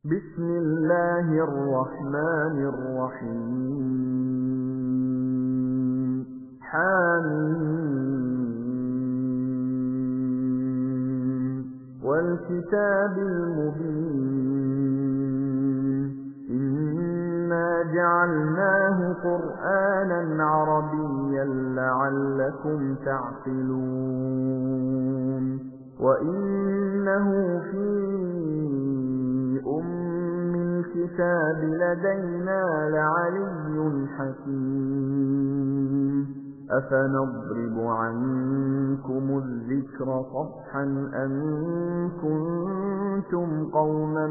بسم الله الرحمن الرحيم حميم والكتاب المبين إنا جعلناه قرآنا عربيا لعلكم تعقلون وإنه في الكتاب لدينا لعلي حكيم أفنضرب عنكم الذكر صفحا أن كنتم قوما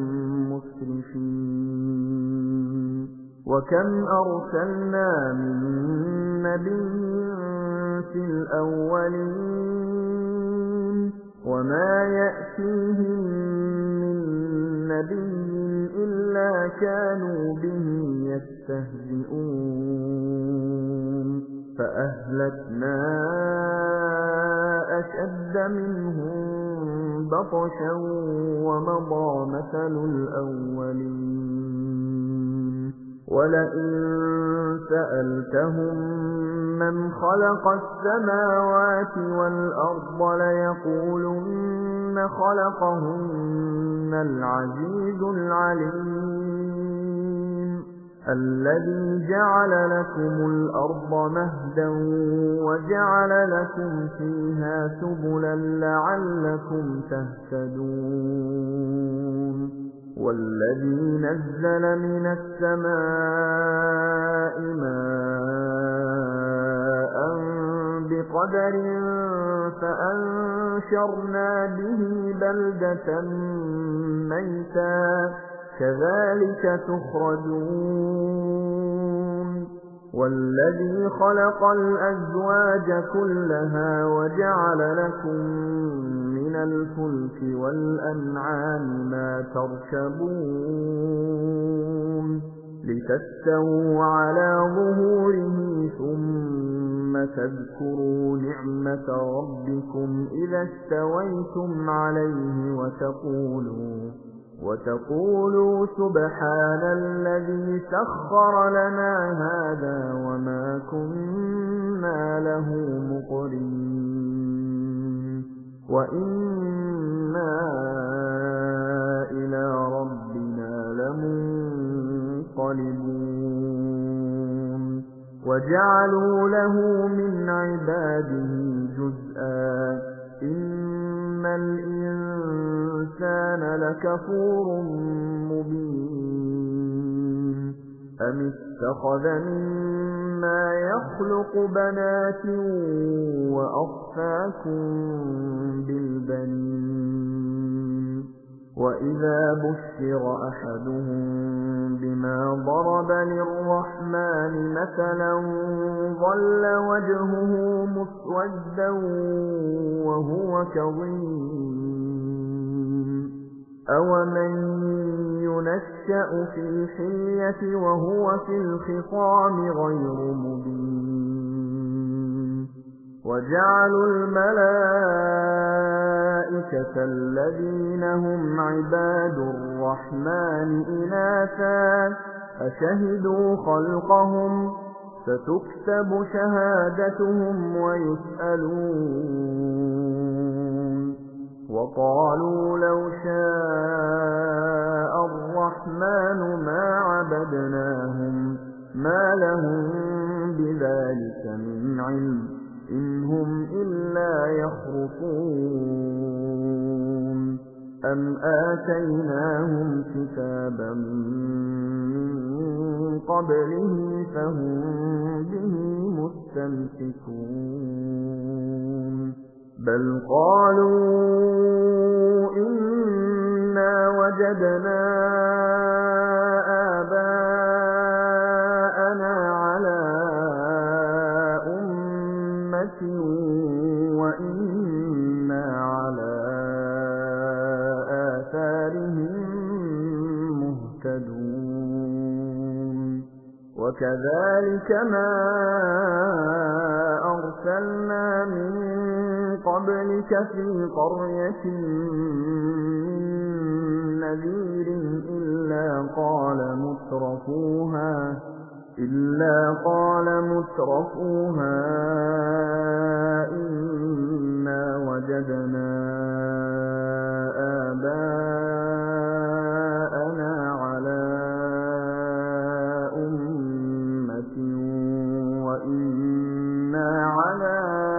مسرفين وكم أرسلنا من نبي في الأولين وما يأتيهم من نبي إلا كانوا به يستهزئون فأهلكنا أشد منهم بطشا ومضى مثل الأولين ولئن سألتهم من خلق السماوات والأرض ليقولن خلقهن العزيز العليم الذي جعل لكم الأرض مهدا وجعل لكم فيها سبلا لعلكم تهتدون والذي نزل من السماء ماء بقدر فأنشرنا به بلدة ميتا كذلك تخرجون والذي خلق الأزواج كلها وجعل لكم من الفلك والأنعام ما تركبون لتستووا على ظهوره ثم تذكروا نعمة ربكم إذا استويتم عليه وتقولوا سبحان الذي سخر لنا هذا وما كنا له مقرنين وإنا إلى ربنا لمنقلبون وجعلوا له من عباده جزءا إن الإنسان لكفور مبين أم اتخذ مما يخلق بنات وأصفاكم بالبنين وإذا بشر أحدهم بما ضرب للرحمن مثلا ظل وجهه مسودا وهو كظيم أومن ينشأ في الحلية وهو في الخصام غير مبين وجعلوا الملائكة الذين هم عباد الرحمن إناثا أشهدوا خلقهم ستكتب شهادتهم ويسألون وقالوا لو شاء الرحمن ما عبدناهم ما لهم بذلك من علم إن هم إلا يخرصون أم آتيناهم كتابا من قبله فهم به مستمسكون بل قالوا إنا وجدنا آباءنا على أمة وإنا على آثارهم مهتدون وكذلك ما أرسلنا من قبلك في قرية من نذير إلا قال مترفوها إنا وجدنا آباءنا على أمة وإنا على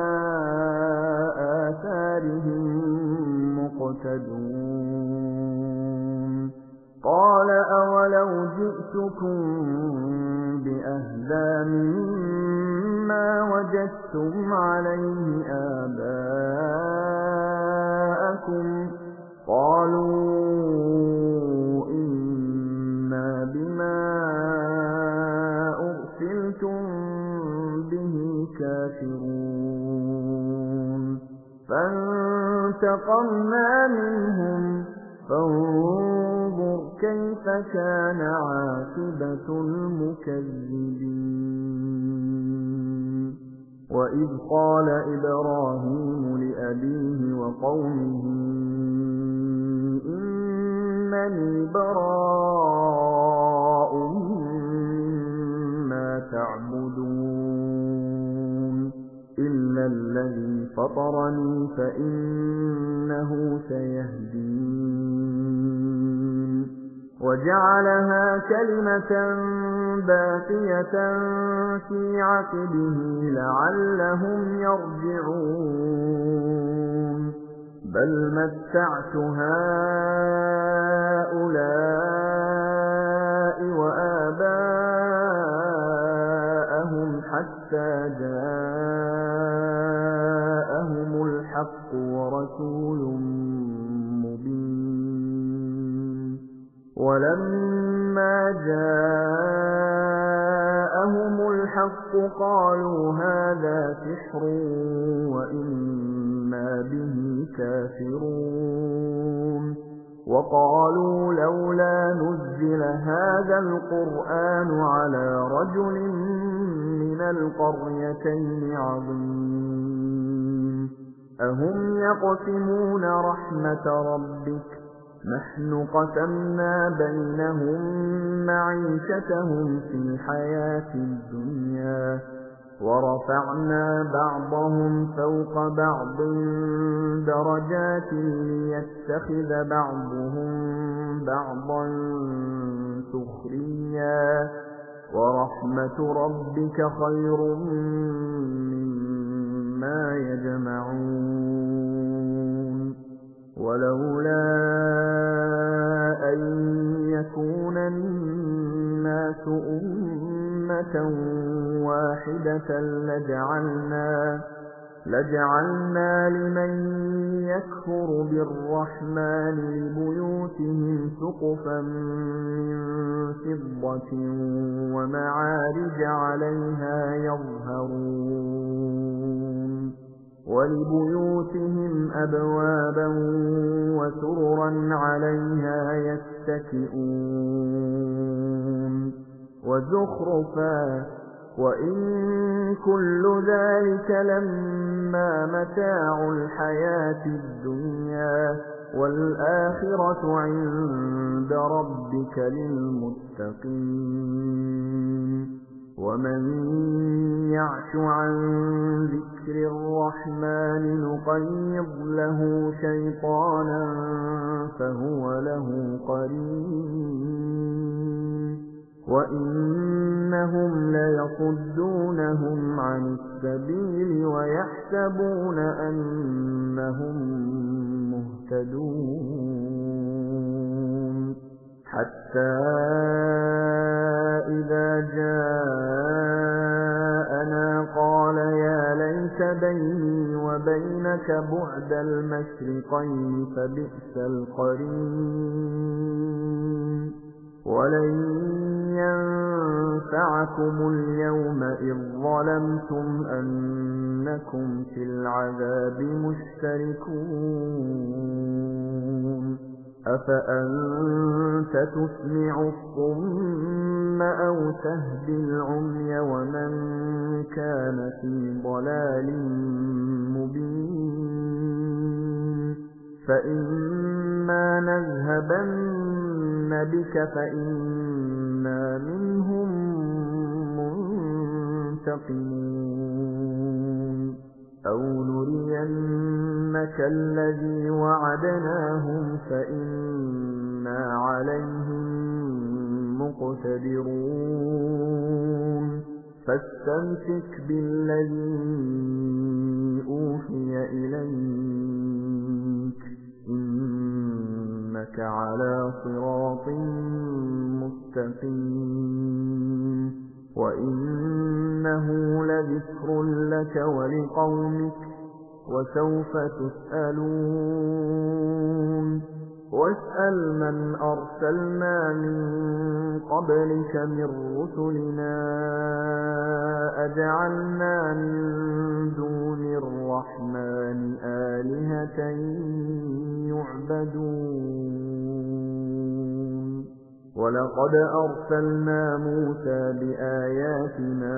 آثارهم مقتدون قال أولو جئتكم بأهدى مما وجدتم عليه آباءكم قالوا إنا بما أرسلتم به كافرون فانتقمنا منهم فانظر كيف كان عاقبة المكذبين وإذ قال إبراهيم لأبيه وقومه إنني براء مما تعبدون إلا الذي فطرني فإنه سيهدين وجعلها كلمة باقية في عقبه لعلهم يرجعون بل متعت هؤلاء وآباءهم حتى جاءهم الحق ورسول مبين ولما جاءهم الحق قالوا هذا سحر وإنا به كافرون وقالوا لولا نزل هذا القرآن على رجل من القريتين عظيم أهم يقسمون رحمة ربك نحن قسمنا بينهم معيشتهم في الحياة الدنيا ورفعنا بعضهم فوق بعض درجات ليتخذ بعضهم بعضا سخريا ورحمة ربك خير مما يجمعون ولولا أن يكون الناس أمة واحدة لجعلنا لمن يكفر بالرحمن لبيوتهم سقفا من فضة ومعارج عليها يظهرون ولبيوتهم أبوابا وسررا عليها يتكئون وزخرفا وإن كل ذلك لما متاع الحياة الدنيا والآخرة عند ربك للمتقين ومن يعش عن ذكر الرحمن نقيض له شيطانا فهو له قرين وإنهم ليصدونهم عن السبيل ويحسبون أنهم مهتدون حتى إذا جاءنا قال يا ليت بيني وبينك بعد المشرقين فبئس القرين ولن ينفعكم اليوم إذ ظلمتم أنكم في العذاب مشتركون أفأنت تسمع الصم أو تهدي العمي ومن كان في ضلال مبين فإما نذهبن بك فإنا منهم منتقمون أو نرينك الذي وعدناهم فإنا عليهم مقتدرون فاستمسك بالذي أوحي إليك إنك على صراط مستقيم وإنه لذكر لك ولقومك وسوف تسألون واسأل من أرسلنا من قبلك من رسلنا أجعلنا من دون الرحمن آلهة يعبدون ولقد أرسلنا موسى بآياتنا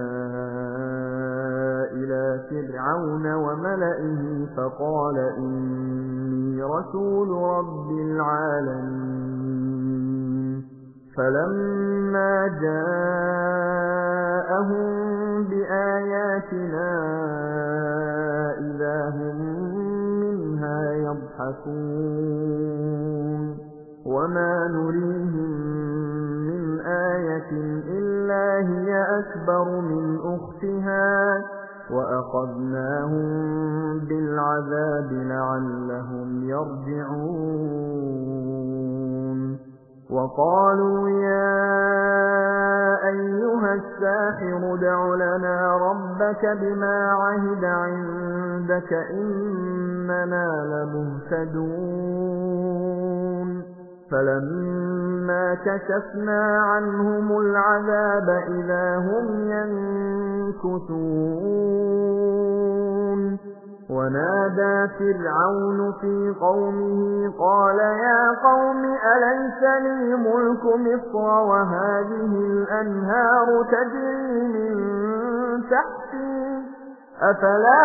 إلى فرعون وملئه فقال إني رسول رب العالمين فلما جاءهم بآياتنا إذا هم منها يضحكون وما نريهم من آية إلا هي أكبر من أختها وأخذناهم بالعذاب لعلهم يرجعون وقالوا يا أيها الساحر ادع لنا ربك بما عهد عندك إننا لمهتدون فلما كشفنا عنهم العذاب إذا هم ينكثون ونادى فرعون في قومه قال يا قوم أليس لي ملك مصر وهذه الأنهار تجري من تحتي أفلا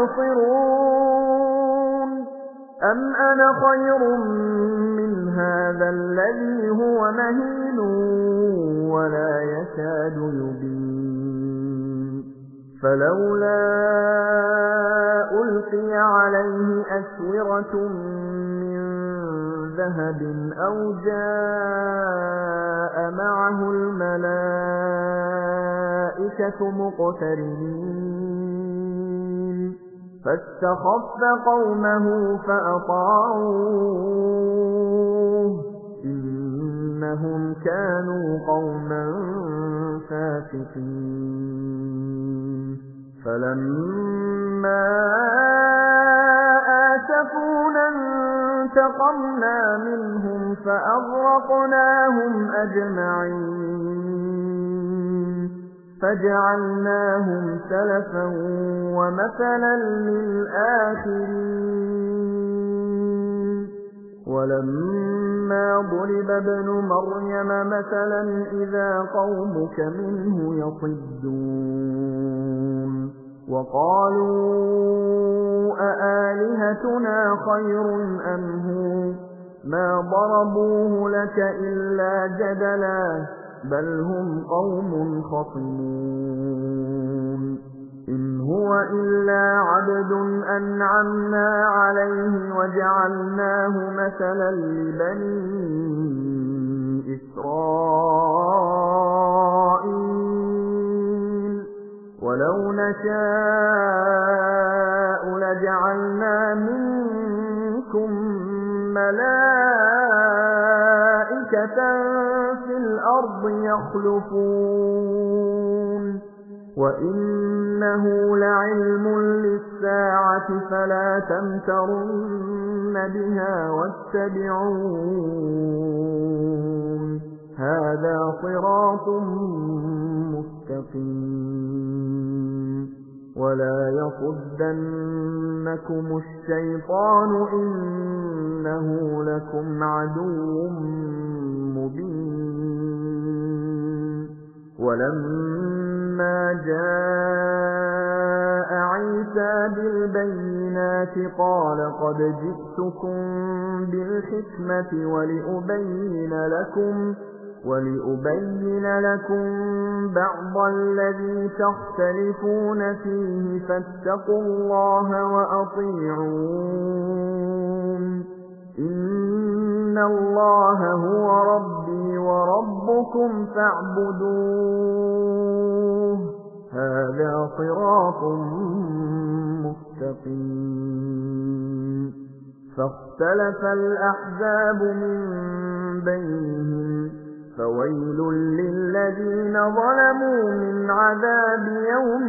تبصرون أم أنا خير من هذا الذي هو مهين ولا يكاد يبين فلولا ألقي عليه أسورة من ذهب أو جاء معه الملائكة مقترنين فاستخف قومه فأطاعوه إنهم كانوا قوما فاسقين فلما آسفونا انتقمنا منهم فأغرقناهم أجمعين فجعلناهم سلفا ومثلا للآخرين ولما ضرب ابن مريم مثلا إذا قومك منه يصدون وقالوا أآلهتنا خير أم هو ما ضربوه لك إلا جدلا بل هم قوم خصمون إن هو إلا عبد أنعمنا عليه وجعلناه مثلا لبني إسرائيل ولو نشاء لجعلنا منكم ملائكة في الأرض يخلفون وإنه لعلم للساعة فلا تمترن بها واتبعون هذا صراط مستقيم ولا يصدنكم الشيطان إنه لكم عدو مبين ولما جاء عيسى بالبينات الْبَيِّنَاتِ قَالَ قَدْ جِئْتُكُم بِالْحِكْمَةِ وَلِأُبَيِّنَ لَكُم بَعْضَ الَّذِي تَخْتَلِفُونَ فِيهِ فَاتَّقُوا اللَّهَ وَأَطِيعُونِ إِنَّ اللَّهَ هُوَ رَبِّي وَرَبُّكُمْ فَاعْبُدُوهُ هَذَا صِرَاطٌ مُسْتَقِيمٌ فَاخْتَلَفَ الْأَحْزَابُ مِنْ بَيْنِهِمْ فَوَيْلٌ لِّلَّذِينَ ظَلَمُوا مِنْ عَذَابِ يَوْمٍ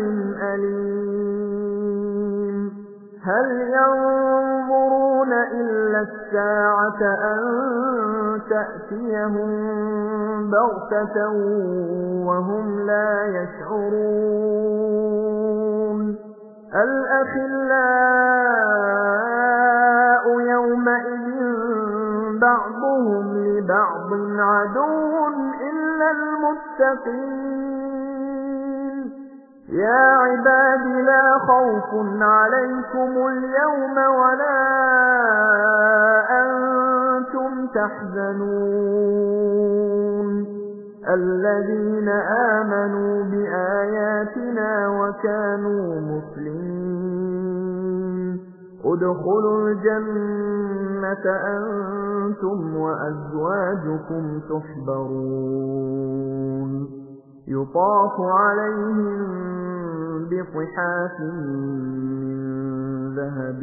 أَلِيمٍ هَلْ يَنظُرُونَ إِلَّا السَّاعَةَ أَن تَأْتِيَهُم بَغْتَةً وَهُمْ لَا يَشْعُرُونَ الْأَخِلَّاءُ يَوْمَئِذٍ بَعْضُهُمْ لِبَعْضٍ عَدُوٌّ إِلَّا الْمُتَّقِينَ يَا عِبَادِ لَا خَوْفٌ عَلَيْكُمُ الْيَوْمَ وَلَا أَنْتُمْ تَحْزَنُونَ الَّذِينَ آمَنُوا بِآيَاتِنَا وَكَانُوا مُسْلِمِينَ ادْخُلُوا الْجَنَّةَ أَنْتُمْ وَأَزْوَاجُكُمْ تُحْبَرُونَ يُطَافُ عَلَيْهِم بِصِحَافٍ مِّن ذَهَبٍ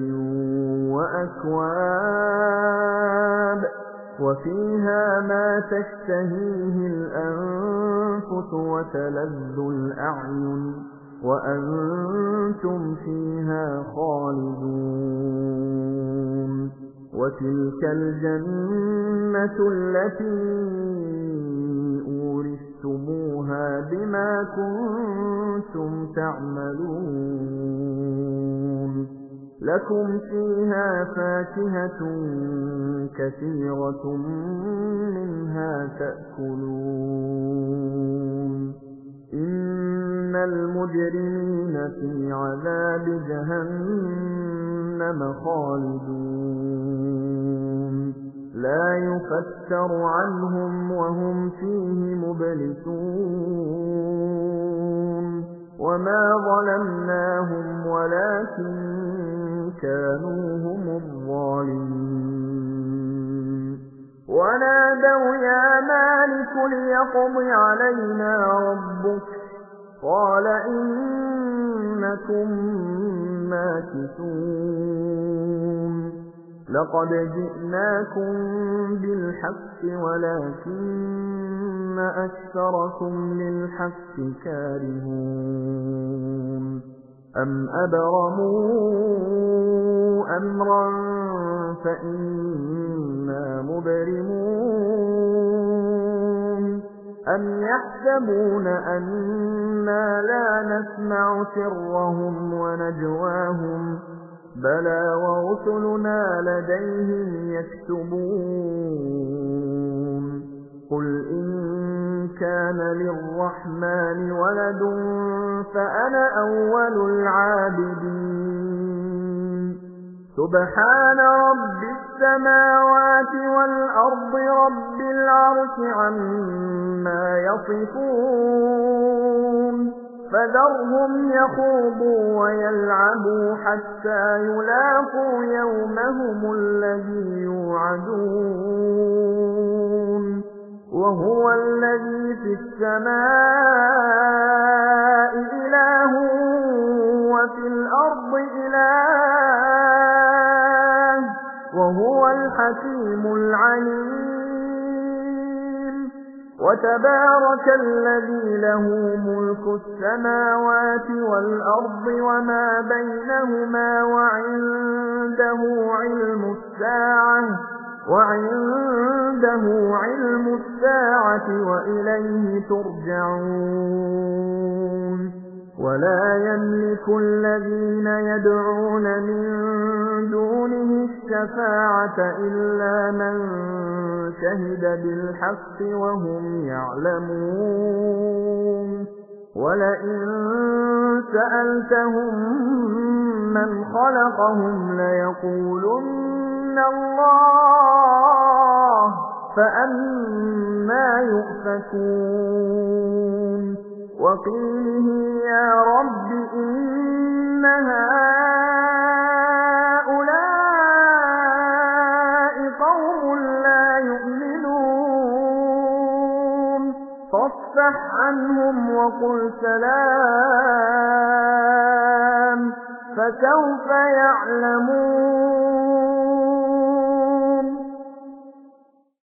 وَأَكْوَابٍ وَفِيهَا مَا تَشْتَهِيهِ الْأَنفُسُ وَتَلَذُّ الْأَعْيُنُ وَأَنتُمْ فِيهَا خَالِدُونَ وَتِلْكَ الْجَنَّةُ الَّتِي أُورِثْتُمُوهَا بِمَا كُنتُمْ تَعْمَلُونَ لَكُمْ فِيهَا فَاكِهَةٌ كَثِيرَةٌ مِنْهَا تَأْكُلُونَ إِنَّ الْمُجْرِمِينَ فِي عَذَابِ جَهَنَّمَ خَالِدُونَ لَا يُفَتَّرُ عَنْهُمْ وَهُمْ فِيهِ مُبْلِسُونَ وَمَا ظَلَمْنَاهُمْ وَلَكِنْ كَانُوا هُمُ الظَّالِمِينَ وَنَادَوْا يَا مَالِكُ لِيَقْضِ عَلَيْنَا رَبُّكَ قَالَ إِنَّكُمْ مَاكِثُونَ لَقَدْ جِئْنَاكُمْ بِالْحَقِّ وَلَكِنَّ أَكْثَرَكُمْ لِلْحَقِّ كَارِهُونَ أَمْ أَبْرَمُوا أَمْرًا فَإِنَّا مُبْرِمُونَ أَمْ يَحْسَبُونَ أَنَّا لَا نَسْمَعُ سِرَّهُمْ وَنَجْوَاهُمْ بَلَى وَرُسُلُنَا لَدَيْهِمْ يَكْتُبُونَ قُلْ إِن كَانَ لِلرَّحْمَنِ وَلَدٌ فَأَنَا أَوَّلُ الْعَابِدِينَ سُبْحَانَ رَبِّ السَّمَاوَاتِ وَالْأَرْضِ رَبِّ الْعَرْشِ عَمَّا يَصِفُونَ فَذَرْهُمْ يَخُوضُوا وَيَلْعَبُوا حَتَّى يُلَاقُوا يَوْمَهُمُ الَّذِي يُوعَدُونَ وَهُوَ الَّذِي فِي السَّمَاءِ إِلَٰهٌ وَفِي الْأَرْضِ إِلَٰهٌ وَهُوَ الْحَكِيمُ الْعَلِيمُ وَتَبَارَكَ الَّذِي لَهُ مُلْكُ السَّمَاوَاتِ وَالْأَرْضِ وَمَا بَيْنَهُمَا وَعِندَهُ عِلْمُ السَّاعَةِ وَإِلَيْهِ تُرْجَعُونَ وَلَا يَمْلِكُ الَّذِينَ يَدْعُونَ مِن دُونِهِ الشَّفَاعَةَ إِلَّا مَن شَهِدَ بِالْحَقِّ وَهُمْ يَعْلَمُونَ وَلَئِن سَأَلْتَهُم مَّنْ خَلَقَهُمْ لَيَقُولُنَّ اللَّهُ فَأَنَّىٰ يُؤْفَكُونَ وَقِيلِهِ يَا رَبِّ إِنَّ هَٰؤُلَاءِ قَوْمٌ لَّا يُؤْمِنُونَ فَاصْفَحْ عَنْهُمْ وَقُلْ سَلَامٌ فَسَوْفَ يَعْلَمُونَ